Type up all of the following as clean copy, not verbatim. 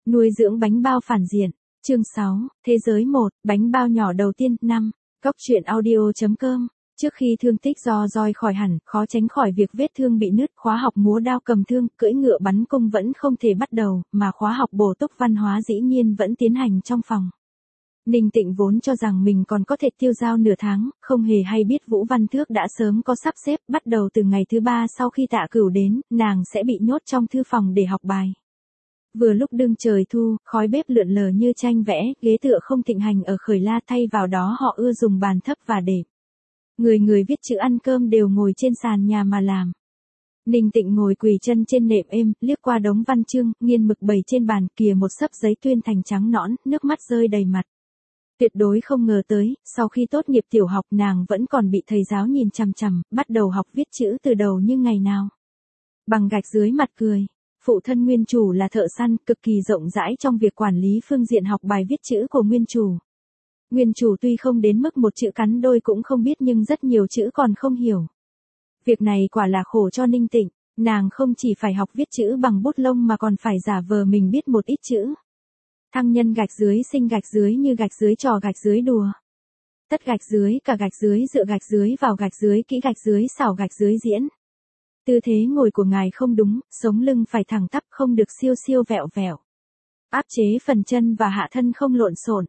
Nuôi dưỡng bánh bao phản diện. Chương 6, Thế giới 1, bánh bao nhỏ đầu tiên, 5. Góc truyện audio.com. Trước khi thương tích do roi khỏi hẳn, khó tránh khỏi việc vết thương bị nứt, khóa học múa đao cầm thương, cưỡi ngựa bắn cung vẫn không thể bắt đầu, mà khóa học bổ túc văn hóa dĩ nhiên vẫn tiến hành trong phòng. Ninh Tịnh vốn cho rằng mình còn có thể tiêu dao nửa tháng, không hề hay biết Vũ Văn Thước đã sớm có sắp xếp, bắt đầu từ ngày thứ 3 sau khi Tạ Cửu đến, nàng sẽ bị nhốt trong thư phòng để học bài. Vừa lúc đương trời thu, khói bếp lượn lờ như tranh vẽ, ghế tựa không thịnh hành ở Khởi La, thay vào đó họ ưa dùng bàn thấp và đệm. Người viết chữ ăn cơm đều ngồi trên sàn nhà mà làm. Ninh Tịnh ngồi quỳ chân trên nệm êm, liếc qua đống văn chương, nghiên mực bày trên bàn, kìa một xấp giấy tuyên thành trắng nõn, nước mắt rơi đầy mặt. Tuyệt đối không ngờ tới, sau khi tốt nghiệp tiểu học nàng vẫn còn bị thầy giáo nhìn chằm chằm, bắt đầu học viết chữ từ đầu như ngày nào. Bằng gạch dưới mặt cười. Phụ thân nguyên chủ là thợ săn, cực kỳ rộng rãi trong việc quản lý phương diện học bài viết chữ của nguyên chủ. Nguyên chủ tuy không đến mức một chữ cắn đôi cũng không biết nhưng rất nhiều chữ còn không hiểu. Việc này quả là khổ cho Ninh Tịnh, nàng không chỉ phải học viết chữ bằng bút lông mà còn phải giả vờ mình biết một ít chữ. Thăng nhân gạch dưới sinh gạch dưới như gạch dưới trò gạch dưới đùa. Tất gạch dưới cả gạch dưới dựa gạch dưới vào gạch dưới kỹ gạch dưới xảo gạch dưới diễn. Tư thế ngồi của ngài không đúng, sống lưng phải thẳng tắp không được siêu siêu vẹo vẹo. Áp chế phần chân và hạ thân không lộn xộn.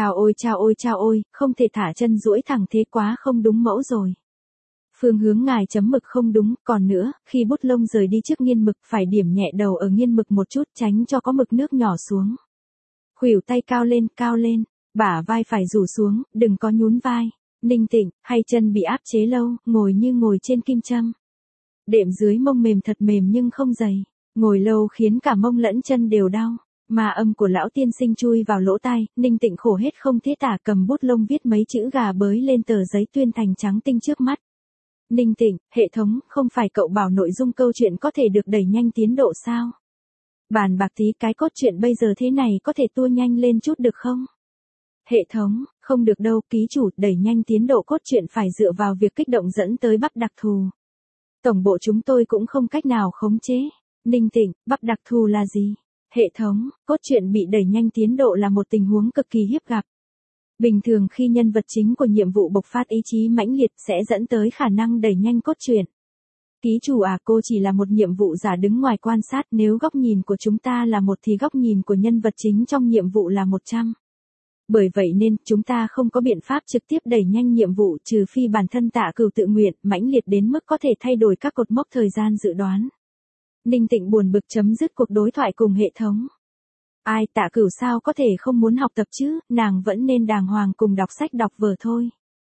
Chao ôi, không thể thả chân duỗi thẳng thế quá không đúng mẫu rồi. Phương hướng ngài chấm mực không đúng, còn nữa, khi bút lông rời đi trước nghiên mực phải điểm nhẹ đầu ở nghiên mực một chút tránh cho có mực nước nhỏ xuống. Khuỷu tay cao lên, bả vai phải rủ xuống, đừng có nhún vai. Ninh Tịnh, hay chân bị áp chế lâu, ngồi như ngồi trên kim châm. Đệm dưới mông mềm thật mềm nhưng không dày, ngồi lâu khiến cả mông lẫn chân đều đau. Mà âm của lão tiên sinh chui vào lỗ tai, Ninh Tịnh khổ hết không thế tả, cầm bút lông viết mấy chữ gà bới lên tờ giấy tuyên thành trắng tinh trước mắt. Ninh Tịnh, hệ thống, không phải cậu bảo nội dung câu chuyện có thể được đẩy nhanh tiến độ sao? Bàn bạc tí cái cốt truyện bây giờ thế này có thể tua nhanh lên chút được không? Hệ thống, không được đâu, ký chủ, đẩy nhanh tiến độ cốt truyện phải dựa vào việc kích động dẫn tới bắp đặc thù. Tổng bộ chúng tôi cũng không cách nào khống chế. Ninh Tịnh, bắp đặc thù là gì? Hệ thống, cốt truyện bị đẩy nhanh tiến độ là một tình huống cực kỳ hiếm gặp. Bình thường khi nhân vật chính của nhiệm vụ bộc phát ý chí mãnh liệt sẽ dẫn tới khả năng đẩy nhanh cốt truyện. Ký chủ à, cô chỉ là một nhiệm vụ giả đứng ngoài quan sát, nếu góc nhìn của chúng ta là 1 thì góc nhìn của nhân vật chính trong nhiệm vụ là 100. Bởi vậy nên, chúng ta không có biện pháp trực tiếp đẩy nhanh nhiệm vụ trừ phi bản thân Tạ Cửu tự nguyện, mãnh liệt đến mức có thể thay đổi các cột mốc thời gian dự đoán. Ninh Tịnh buồn bực chấm dứt cuộc đối thoại cùng hệ thống. Ai, Tạ Cửu sao có thể không muốn học tập chứ, nàng vẫn nên đàng hoàng cùng đọc sách đọc vở thôi.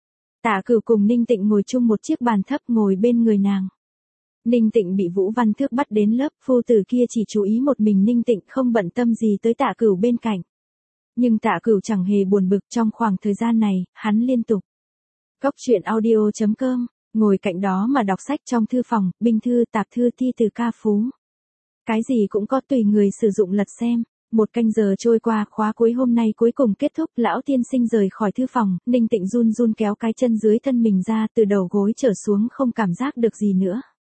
Tạ Cửu cùng Ninh Tịnh ngồi chung một chiếc bàn thấp ngồi bên người nàng. Ninh Tịnh bị Vũ Văn Thước bắt đến lớp, phu tử kia chỉ chú ý một mình Ninh Tịnh không bận tâm gì tới Tạ Cửu bên cạnh. Nhưng Tạ Cửu chẳng hề buồn bực trong khoảng thời gian này, hắn liên tục. Góc truyện audio.com, ngồi cạnh đó mà đọc sách trong thư phòng, binh thư, tạp thư, thi từ ca phú. Cái gì cũng có tùy người sử dụng lật xem. 1 canh giờ trôi qua, khóa cuối hôm nay cuối cùng kết thúc, lão tiên sinh rời khỏi thư phòng, Ninh Tịnh run run kéo cái chân dưới thân mình ra, từ đầu gối trở xuống không cảm giác được gì nữa.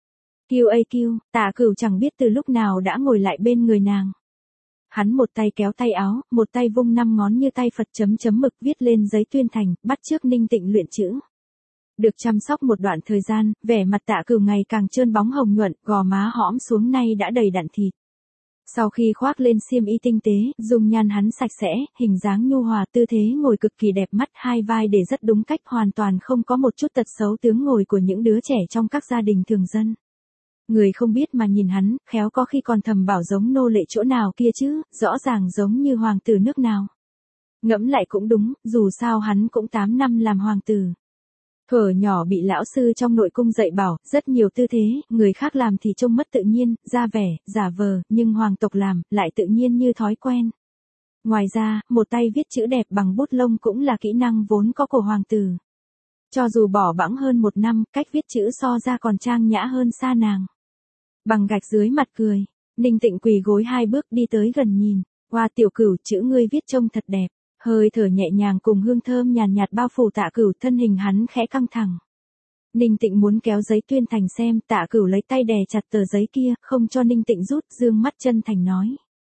QAQ, Tạ Cửu chẳng biết từ lúc nào đã ngồi lại bên người nàng. Hắn một tay kéo tay áo, một tay vung 5 ngón như tay Phật chấm mực viết lên giấy tuyên thành, bắt chước Ninh Tịnh luyện chữ. Được chăm sóc một đoạn thời gian, vẻ mặt Tạ Cửu ngày càng trơn bóng hồng nhuận, gò má hõm xuống nay đã đầy đặn thịt. Sau khi khoác lên xiêm y tinh tế, dung nhan hắn sạch sẽ, hình dáng nhu hòa, tư thế ngồi cực kỳ đẹp mắt, hai vai để rất đúng cách, hoàn toàn không có một chút tật xấu tướng ngồi của những đứa trẻ trong các gia đình thường dân. Người không biết mà nhìn hắn, khéo có khi còn thầm bảo giống nô lệ chỗ nào kia chứ, rõ ràng giống như hoàng tử nước nào. Ngẫm lại cũng đúng, dù sao hắn cũng 8 năm làm hoàng tử. Thuở nhỏ bị lão sư trong nội cung dạy bảo, rất nhiều tư thế, người khác làm thì trông mất tự nhiên, ra vẻ, giả vờ, nhưng hoàng tộc làm, lại tự nhiên như thói quen. Ngoài ra, một tay viết chữ đẹp bằng bút lông cũng là kỹ năng vốn có của hoàng tử. Cho dù bỏ bẵng hơn 1 năm, cách viết chữ so ra còn trang nhã hơn xa nàng. Bằng gạch dưới mặt cười, Ninh Tịnh quỳ gối 2 bước đi tới gần nhìn, qua Tiểu Cửu, chữ ngươi viết trông thật đẹp. Hơi thở nhẹ nhàng cùng hương thơm nhàn nhạt bao phủ Tạ Cửu, thân hình hắn khẽ căng thẳng. Ninh Tịnh muốn kéo giấy tuyên thành xem, Tạ Cửu lấy tay đè chặt tờ giấy kia, không cho Ninh Tịnh rút, dương mắt chân thành nói.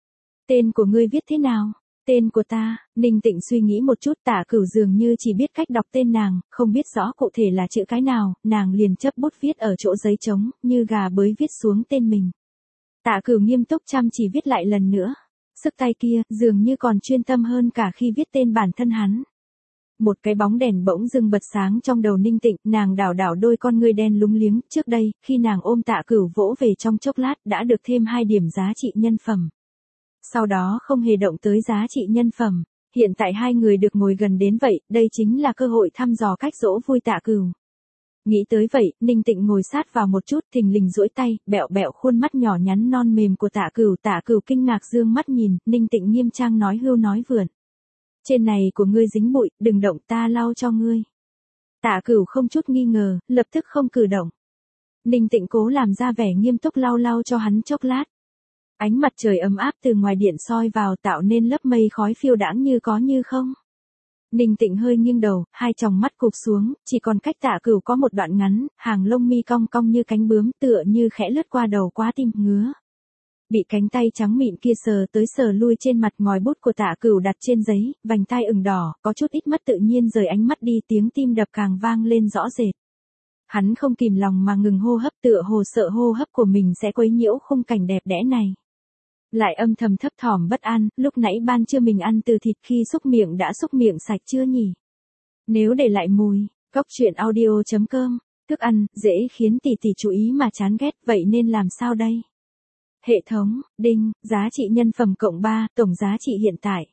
Tên của ngươi viết thế nào? Tên của ta, Ninh Tịnh suy nghĩ một chút, Tạ Cửu dường như chỉ biết cách đọc tên nàng, không biết rõ cụ thể là chữ cái nào, nàng liền chấp bút viết ở chỗ giấy trống, như gà bới viết xuống tên mình. Tạ Cửu nghiêm túc chăm chỉ viết lại lần nữa. Sức tay kia, dường như còn chuyên tâm hơn cả khi viết tên bản thân hắn. Một cái bóng đèn bỗng dưng bật sáng trong đầu Ninh Tịnh, nàng đảo đảo đôi con ngươi đen lúng liếng, trước đây, khi nàng ôm Tạ Cửu vỗ về trong chốc lát, đã được thêm 2 điểm giá trị nhân phẩm. Sau đó không hề động tới giá trị nhân phẩm, hiện tại hai người được ngồi gần đến vậy, đây chính là cơ hội thăm dò cách dỗ vui Tạ Cửu. Nghĩ tới vậy, Ninh Tịnh ngồi sát vào một chút, thình lình duỗi tay, bẹo bẹo khuôn mắt nhỏ nhắn non mềm của Tạ Cửu kinh ngạc dương mắt nhìn, Ninh Tịnh nghiêm trang nói hưu nói vượn. Trên này của ngươi dính bụi, đừng động, ta lau cho ngươi. Tạ Cửu không chút nghi ngờ, lập tức không cử động. Ninh Tịnh cố làm ra vẻ nghiêm túc lau lau cho hắn chốc lát. Ánh mặt trời ấm áp từ ngoài điện soi vào tạo nên lớp mây khói phiêu đãng như có như không. Ninh Tịnh hơi nghiêng đầu, hai tròng mắt cụp xuống, chỉ còn cách Tạ Cửu có một đoạn ngắn, hàng lông mi cong cong như cánh bướm, tựa như khẽ lướt qua đầu quá tim ngứa. Bị cánh tay trắng mịn kia sờ tới sờ lui trên mặt, ngòi bút của Tạ Cửu đặt trên giấy, vành tai ửng đỏ, có chút ít mất tự nhiên rời ánh mắt đi, tiếng tim đập càng vang lên rõ rệt. Hắn không kìm lòng mà ngừng hô hấp, tựa hồ sợ hô hấp của mình sẽ quấy nhiễu khung cảnh đẹp đẽ này. Lại âm thầm thấp thỏm bất an, lúc nãy ban trưa mình ăn từ thịt khi xúc miệng đã xúc miệng sạch chưa nhỉ? Nếu để lại mùi, Cóc Truyện Audio.com, thức ăn, dễ khiến tỷ tỷ chú ý mà chán ghét, vậy nên làm sao đây? Hệ thống, đinh, giá trị nhân phẩm cộng 3, tổng giá trị hiện tại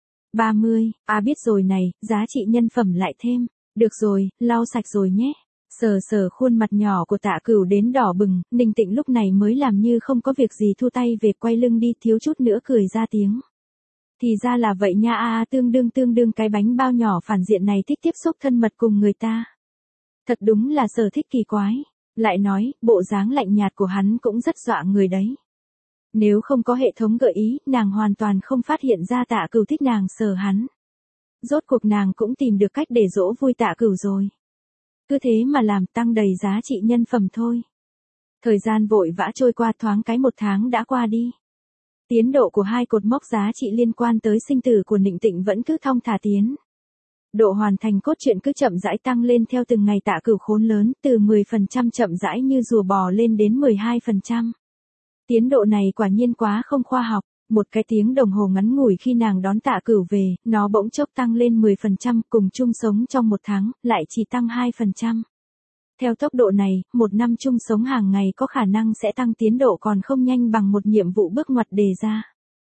30, biết rồi này, giá trị nhân phẩm lại thêm, được rồi, lau sạch rồi nhé. Sờ sờ khuôn mặt nhỏ của Tạ Cửu đến đỏ bừng, Ninh Tịnh lúc này mới làm như không có việc gì thu tay về, quay lưng đi, thiếu chút nữa cười ra tiếng. Thì ra là vậy nha, tương đương cái bánh bao nhỏ phản diện này thích tiếp xúc thân mật cùng người ta. Thật đúng là sở thích kỳ quái. Lại nói, bộ dáng lạnh nhạt của hắn cũng rất dọa người đấy. Nếu không có hệ thống gợi ý, nàng hoàn toàn không phát hiện ra Tạ Cửu thích nàng sờ hắn. Rốt cuộc nàng cũng tìm được cách để dỗ vui Tạ Cửu rồi. Cứ thế mà làm, tăng đầy giá trị nhân phẩm thôi. Thời gian vội vã trôi qua, thoáng cái 1 tháng đã qua đi. Tiến độ của 2 cột mốc giá trị liên quan tới sinh tử của Ninh Tịnh vẫn cứ thong thả tiến. Độ hoàn thành cốt truyện cứ chậm rãi tăng lên theo từng ngày. Tạ Cửu khốn lớn, từ 10% chậm rãi như rùa bò lên đến 12%. Tiến độ này quả nhiên quá không khoa học. Một cái tiếng đồng hồ ngắn ngủi khi nàng đón Tạ Cửu về, nó bỗng chốc tăng lên 10%, cùng chung sống trong 1 tháng, lại chỉ tăng 2%. Theo tốc độ này, 1 năm chung sống hàng ngày có khả năng sẽ tăng tiến độ còn không nhanh bằng một nhiệm vụ bước ngoặt đề ra.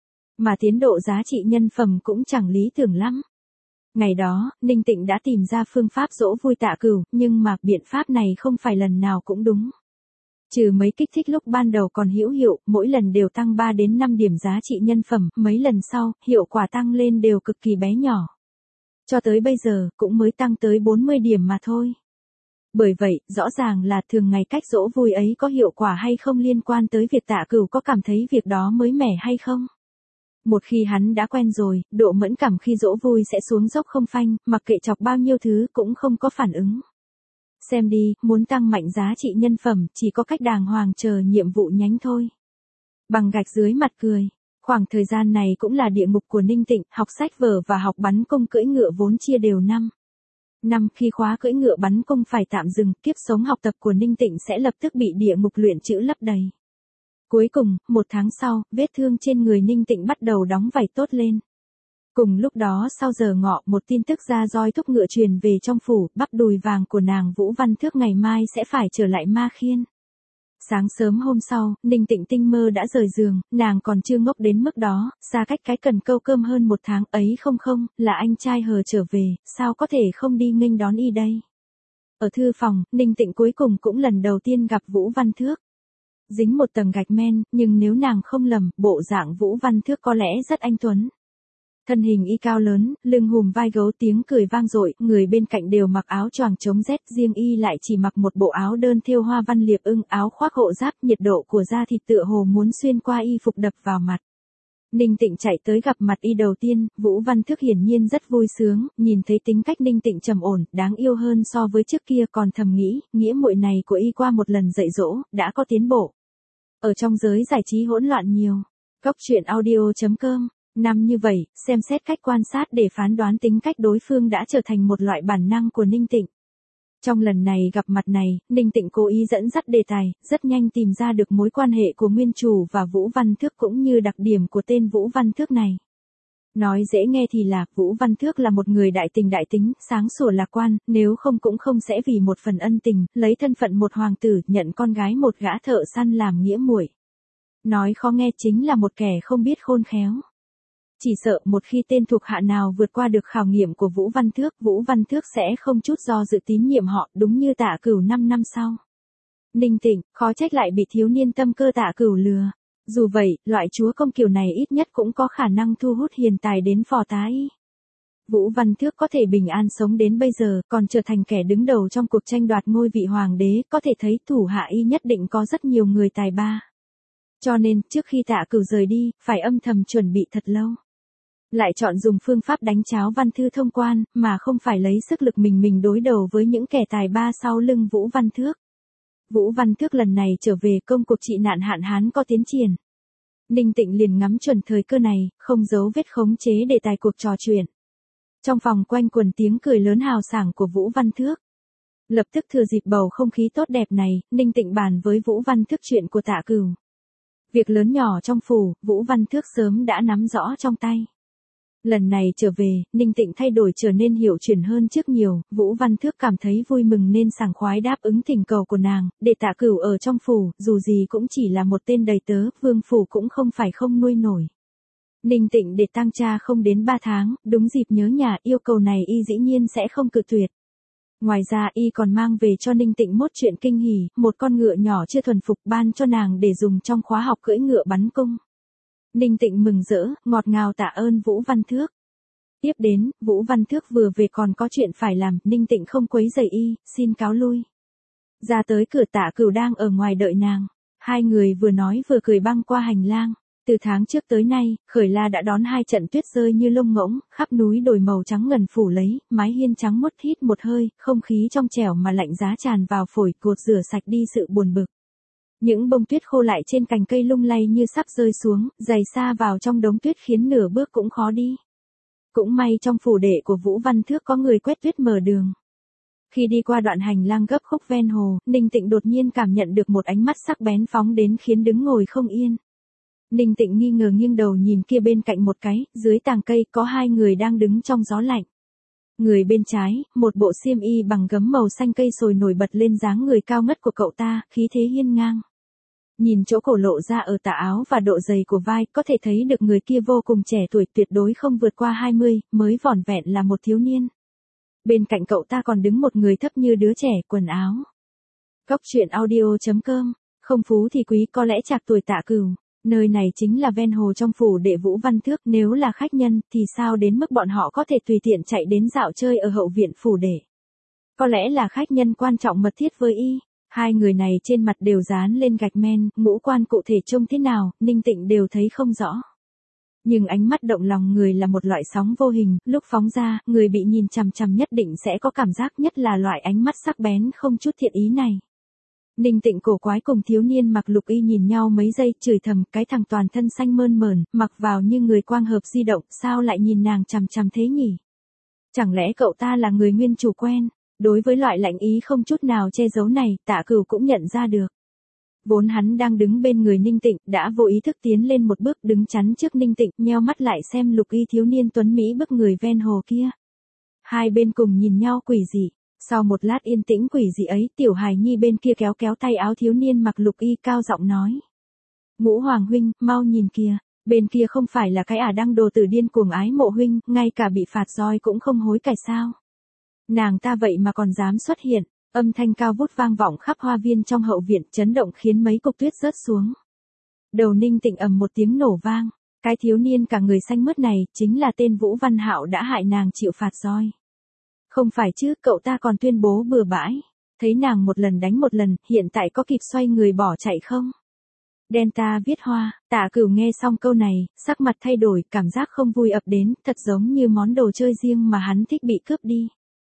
Mà tiến độ giá trị nhân phẩm cũng chẳng lý tưởng lắm. Ngày đó, Ninh Tịnh đã tìm ra phương pháp dỗ vui Tạ Cửu, nhưng mà biện pháp này không phải lần nào cũng đúng. Trừ mấy kích thích lúc ban đầu còn hữu hiệu, mỗi lần đều tăng 3 đến 5 điểm giá trị nhân phẩm, mấy lần sau, hiệu quả tăng lên đều cực kỳ bé nhỏ. Cho tới bây giờ, cũng mới tăng tới 40 điểm mà thôi. Bởi vậy, rõ ràng là thường ngày cách dỗ vui ấy có hiệu quả hay không liên quan tới việc Tạ Cửu có cảm thấy việc đó mới mẻ hay không. Một khi hắn đã quen rồi, độ mẫn cảm khi dỗ vui sẽ xuống dốc không phanh, mặc kệ chọc bao nhiêu thứ cũng không có phản ứng. Xem đi, muốn tăng mạnh giá trị nhân phẩm, chỉ có cách đàng hoàng chờ nhiệm vụ nhánh thôi. Bằng gạch dưới mặt cười. Khoảng thời gian này cũng là địa ngục của Ninh Tịnh, học sách vở và học bắn cung cưỡi ngựa vốn chia đều 5 khi khóa cưỡi ngựa bắn cung phải tạm dừng, kiếp sống học tập của Ninh Tịnh sẽ lập tức bị địa ngục luyện chữ lấp đầy. Cuối cùng, 1 tháng sau, vết thương trên người Ninh Tịnh bắt đầu đóng vảy tốt lên. Cùng lúc đó sau giờ ngọ, một tin tức ra roi thúc ngựa truyền về trong phủ, bắp đùi vàng của nàng Vũ Văn Thước ngày mai sẽ phải trở lại Ma Khiên. Sáng sớm hôm sau, Ninh Tịnh tinh mơ đã rời giường, nàng còn chưa ngốc đến mức đó, xa cách cái cần câu cơm hơn 1 tháng ấy không, là anh trai hờ trở về, sao có thể không đi nghênh đón y đây. Ở thư phòng, Ninh Tịnh cuối cùng cũng lần đầu tiên gặp Vũ Văn Thước. Dính một tầng gạch men, nhưng nếu nàng không lầm, bộ dạng Vũ Văn Thước có lẽ rất anh tuấn. Thân hình y cao lớn, lưng hùm vai gấu, tiếng cười vang dội, người bên cạnh đều mặc áo choàng chống rét, riêng y lại chỉ mặc một bộ áo đơn thêu hoa văn liệp ưng, áo khoác hộ giáp, nhiệt độ của da thịt tựa hồ muốn xuyên qua y phục đập vào mặt. Ninh Tịnh chạy tới gặp mặt y đầu tiên, Vũ Văn Thước hiển nhiên rất vui sướng, nhìn thấy tính cách Ninh Tịnh trầm ổn, đáng yêu hơn so với trước kia, còn thầm nghĩ, nghĩa muội này của y qua một lần dạy dỗ, đã có tiến bộ. Ở trong giới giải trí hỗn loạn nhiều. Góc truyện audio.com. Năm như vậy, xem xét cách quan sát để phán đoán tính cách đối phương đã trở thành một loại bản năng của Ninh Tịnh. Trong lần này gặp mặt này, Ninh Tịnh cố ý dẫn dắt đề tài, rất nhanh tìm ra được mối quan hệ của nguyên chủ và Vũ Văn Thước cũng như đặc điểm của tên Vũ Văn Thước này. Nói dễ nghe thì là, Vũ Văn Thước là một người đại tình đại tính, sáng sủa lạc quan, nếu không cũng không sẽ vì một phần ân tình, lấy thân phận một hoàng tử, nhận con gái một gã thợ săn làm nghĩa muội. Nói khó nghe chính là một kẻ không biết khôn khéo. Chỉ sợ một khi tên thuộc hạ nào vượt qua được khảo nghiệm của Vũ Văn Thước sẽ không chút do dự tín nhiệm họ, đúng như Tạ Cửu 5 năm sau. Ninh Tịnh, khó trách lại bị thiếu niên tâm cơ Tạ Cửu lừa. Dù vậy, loại chúa công kiểu này ít nhất cũng có khả năng thu hút hiền tài đến phò tá y. Vũ Văn Thước có thể bình an sống đến bây giờ, còn trở thành kẻ đứng đầu trong cuộc tranh đoạt ngôi vị hoàng đế, có thể thấy thủ hạ y nhất định có rất nhiều người tài ba. Cho nên, trước khi Tạ Cửu rời đi, phải âm thầm chuẩn bị thật lâu. Lại chọn dùng phương pháp đánh cháo văn thư thông quan, mà không phải lấy sức lực mình đối đầu với những kẻ tài ba sau lưng Vũ Văn Thước. Vũ Văn Thước lần này trở về công cuộc trị nạn hạn hán có tiến triển. Ninh Tịnh liền ngắm chuẩn thời cơ này, không giấu vết khống chế đề tài cuộc trò chuyện. Trong phòng quanh quần tiếng cười lớn hào sảng của Vũ Văn Thước. Lập tức thừa dịp bầu không khí tốt đẹp này, Ninh Tịnh bàn với Vũ Văn Thước chuyện của Tạ Cửu. Việc lớn nhỏ trong phủ, Vũ Văn Thước sớm đã nắm rõ trong tay. Lần này trở về, Ninh Tịnh thay đổi trở nên hiểu chuyện hơn trước nhiều, Vũ Văn Thước cảm thấy vui mừng nên sảng khoái đáp ứng thỉnh cầu của nàng, để Tạ Cửu ở trong phủ, dù gì cũng chỉ là một tên đầy tớ, vương phủ cũng không phải không nuôi nổi. Ninh Tịnh để tang cha không đến 3 tháng, đúng dịp nhớ nhà, yêu cầu này y dĩ nhiên sẽ không cự tuyệt. Ngoài ra y còn mang về cho Ninh Tịnh một chuyện kinh hỉ, một con ngựa nhỏ chưa thuần phục ban cho nàng để dùng trong khóa học cưỡi ngựa bắn cung. Ninh Tịnh mừng rỡ, ngọt ngào tạ ơn Vũ Văn Thước. Tiếp đến, Vũ Văn Thước vừa về còn có chuyện phải làm, Ninh Tịnh không quấy rầy y, xin cáo lui. Ra tới cửa Tạ Cửu đang ở ngoài đợi nàng. Hai người vừa nói vừa cười băng qua hành lang. Từ tháng trước tới nay, Khởi La đã đón 2 trận tuyết rơi như lông ngỗng, khắp núi đồi màu trắng ngần phủ lấy, mái hiên trắng muốt hít một hơi, không khí trong trẻo mà lạnh giá tràn vào phổi, cột rửa sạch đi sự buồn bực. Những bông tuyết khô lại trên cành cây lung lay như sắp rơi xuống, dày xa vào trong đống tuyết khiến nửa bước cũng khó đi. Cũng may trong phủ đệ của Vũ Văn Thước có người quét tuyết mở đường. Khi đi qua đoạn hành lang gấp khúc ven hồ, Ninh Tịnh đột nhiên cảm nhận được một ánh mắt sắc bén phóng đến khiến đứng ngồi không yên. Ninh Tịnh nghi ngờ nghiêng đầu nhìn kia bên cạnh một cái, dưới tàng cây có 2 người đang đứng trong gió lạnh. Người bên trái, một bộ xiêm y bằng gấm màu xanh cây sồi nổi bật lên dáng người cao ngất của cậu ta, khí thế hiên ngang. Nhìn chỗ cổ lộ ra ở tà áo và độ dày của vai, có thể thấy được người kia vô cùng trẻ tuổi, tuyệt đối không vượt qua 20, mới vỏn vẹn là một thiếu niên. Bên cạnh cậu ta còn đứng một người thấp như đứa trẻ, quần áo. Góc truyện audio.com, không phú thì quý, có lẽ trạc tuổi Tạ Cửu. Nơi này chính là ven hồ trong phủ đệ Vũ Văn Thước, nếu là khách nhân, thì sao đến mức bọn họ có thể tùy tiện chạy đến dạo chơi ở hậu viện phủ đệ. Có lẽ là khách nhân quan trọng mật thiết với y. 2 người này trên mặt đều dán lên gạch men, ngũ quan cụ thể trông thế nào, Ninh Tịnh đều thấy không rõ. Nhưng ánh mắt động lòng người là một loại sóng vô hình, lúc phóng ra, người bị nhìn chằm chằm nhất định sẽ có cảm giác, nhất là loại ánh mắt sắc bén không chút thiện ý này. Ninh Tịnh cổ quái cùng thiếu niên mặc lục y nhìn nhau mấy giây, chửi thầm, cái thằng toàn thân xanh mơn mởn, mặc vào như người quang hợp di động, sao lại nhìn nàng chằm chằm thế nhỉ? Chẳng lẽ cậu ta là người nguyên chủ quen? Đối với loại lạnh ý không chút nào che giấu này, Tạ Cửu cũng nhận ra được. Vốn hắn đang đứng bên người Ninh Tịnh, đã vô ý thức tiến lên một bước đứng chắn trước Ninh Tịnh, nheo mắt lại xem lục y thiếu niên tuấn Mỹ bức người ven hồ kia. Hai bên cùng nhìn nhau quỷ dị. Sau một lát yên tĩnh quỷ dị ấy, tiểu hài nhi bên kia kéo kéo tay áo thiếu niên mặc lục y cao giọng nói. Ngũ Hoàng huynh, mau nhìn kìa, bên kia không phải là cái đang đồ tử điên cuồng ái mộ huynh, ngay cả bị phạt roi cũng không hối cải sao. Nàng ta vậy mà còn dám xuất hiện, âm thanh cao vút vang vọng khắp hoa viên trong hậu viện, chấn động khiến mấy cục tuyết rớt xuống. Đầu Ninh Tịnh ầm một tiếng nổ vang, cái thiếu niên cả người xanh mướt này, chính là tên Vũ Văn Hạo đã hại nàng chịu phạt roi. Không phải chứ, cậu ta còn tuyên bố bừa bãi, thấy nàng một lần đánh một lần, hiện tại có kịp xoay người bỏ chạy không? Delta viết hoa, Tạ Cửu nghe xong câu này, sắc mặt thay đổi, cảm giác không vui ập đến, thật giống như món đồ chơi riêng mà hắn thích bị cướp đi.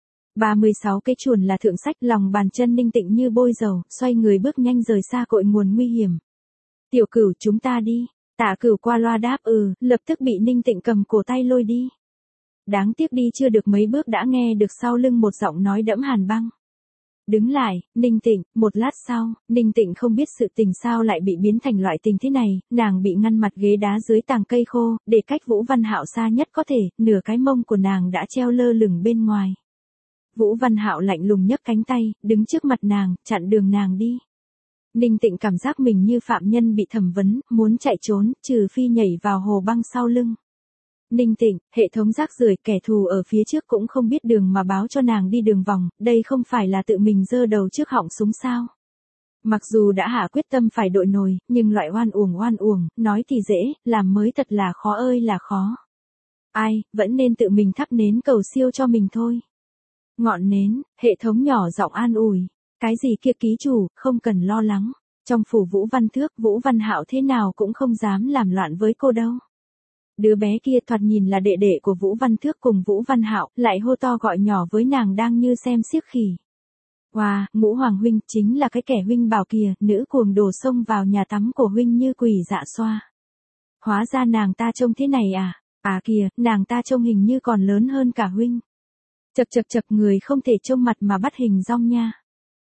36 cái chuồn là thượng sách, lòng bàn chân Ninh Tịnh như bôi dầu, xoay người bước nhanh rời xa cội nguồn nguy hiểm. Tiểu Cửu, chúng ta đi. Tạ Cửu qua loa đáp lập tức bị Ninh Tịnh cầm cổ tay lôi đi. Đáng tiếc đi chưa được mấy bước đã nghe được sau lưng một giọng nói đẫm hàn băng. Đứng lại, Ninh Tịnh. Một lát sau, Ninh Tịnh không biết sự tình sao lại bị biến thành loại tình thế này, nàng bị ngăn mặt ghế đá dưới tàng cây khô, để cách Vũ Văn Hạo xa nhất có thể, nửa cái mông của nàng đã treo lơ lửng bên ngoài. Vũ Văn Hạo lạnh lùng nhấc cánh tay, đứng trước mặt nàng, chặn đường nàng đi. Ninh Tịnh cảm giác mình như phạm nhân bị thẩm vấn, muốn chạy trốn, trừ phi nhảy vào hồ băng sau lưng. Ninh Tịnh, hệ thống rác rưởi, kẻ thù ở phía trước cũng không biết đường mà báo cho nàng đi đường vòng, đây không phải là tự mình giơ đầu trước họng súng sao. Mặc dù đã hạ quyết tâm phải đội nồi, nhưng loại oan uổng, nói thì dễ, làm mới thật là khó ơi là khó. Ai, vẫn nên tự mình thắp nến cầu siêu cho mình thôi. Ngọn nến, hệ thống nhỏ giọng an ủi. Cái gì kia ký chủ, không cần lo lắng. Trong phủ Vũ Văn Thước, Vũ Văn Hạo thế nào cũng không dám làm loạn với cô đâu. Đứa bé kia thoạt nhìn là đệ đệ của Vũ Văn Thước cùng Vũ Văn Hạo, lại hô to gọi nhỏ với nàng đang như xem xiếc khỉ. Wow, Ngũ Hoàng huynh chính là cái kẻ huynh bảo kìa, nữ cuồng đổ xông vào nhà tắm của huynh như quỷ dạ xoa. Hóa ra nàng ta trông thế này à? À kìa, nàng ta trông hình như còn lớn hơn cả huynh. Chậc người không thể trông mặt mà bắt hình dong nha.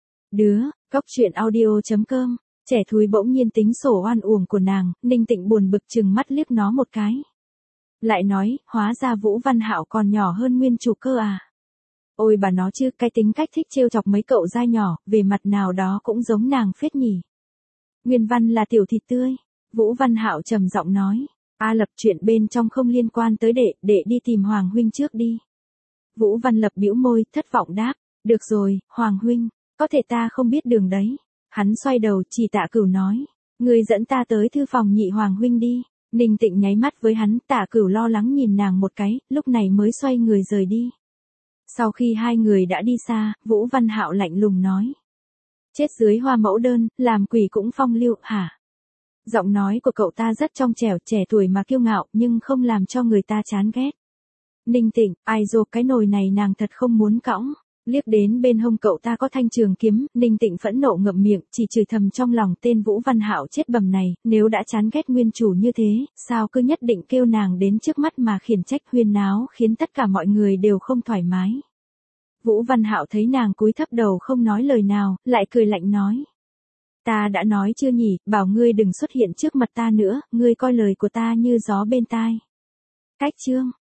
Góc truyện audio.com. Trẻ thúi bỗng nhiên tính sổ oan uổng của nàng, Ninh Tịnh buồn bực chừng mắt liếc nó một cái. Lại nói, hóa ra Vũ Văn Hạo còn nhỏ hơn nguyên chủ cơ à. Ôi bà nó chứ, cái tính cách thích trêu chọc mấy cậu dai nhỏ, về mặt nào đó cũng giống nàng phết nhỉ. Nguyên văn là tiểu thịt tươi. Vũ Văn Hạo trầm giọng nói. A Lập, chuyện bên trong không liên quan tới đệ đi tìm Hoàng huynh trước đi. Vũ Văn Lập bĩu môi, thất vọng đáp. Được rồi, Hoàng huynh, có thể ta không biết đường đấy. Hắn xoay đầu chỉ Tạ Cửu nói. Người dẫn ta tới thư phòng nhị Hoàng huynh đi. Ninh Tịnh nháy mắt với hắn, Tạ Cửu lo lắng nhìn nàng một cái, lúc này mới xoay người rời đi. Sau khi hai người đã đi xa, Vũ Văn Hạo lạnh lùng nói. Chết dưới hoa mẫu đơn, làm quỷ cũng phong lưu, hả? Giọng nói của cậu ta rất trong trẻo, trẻ tuổi mà kiêu ngạo, nhưng không làm cho người ta chán ghét. Ninh Tịnh, ai dô, cái nồi này nàng thật không muốn cõng. Liếc đến bên hông cậu ta có thanh trường kiếm, Ninh Tịnh phẫn nộ ngậm miệng, chỉ chửi thầm trong lòng tên Vũ Văn Hạo chết bầm này, nếu đã chán ghét nguyên chủ như thế, sao cứ nhất định kêu nàng đến trước mắt mà khiển trách huyên náo, khiến tất cả mọi người đều không thoải mái. Vũ Văn Hạo thấy nàng cúi thấp đầu không nói lời nào, lại cười lạnh nói. Ta đã nói chưa nhỉ, bảo ngươi đừng xuất hiện trước mặt ta nữa, ngươi coi lời của ta như gió bên tai. Cách chương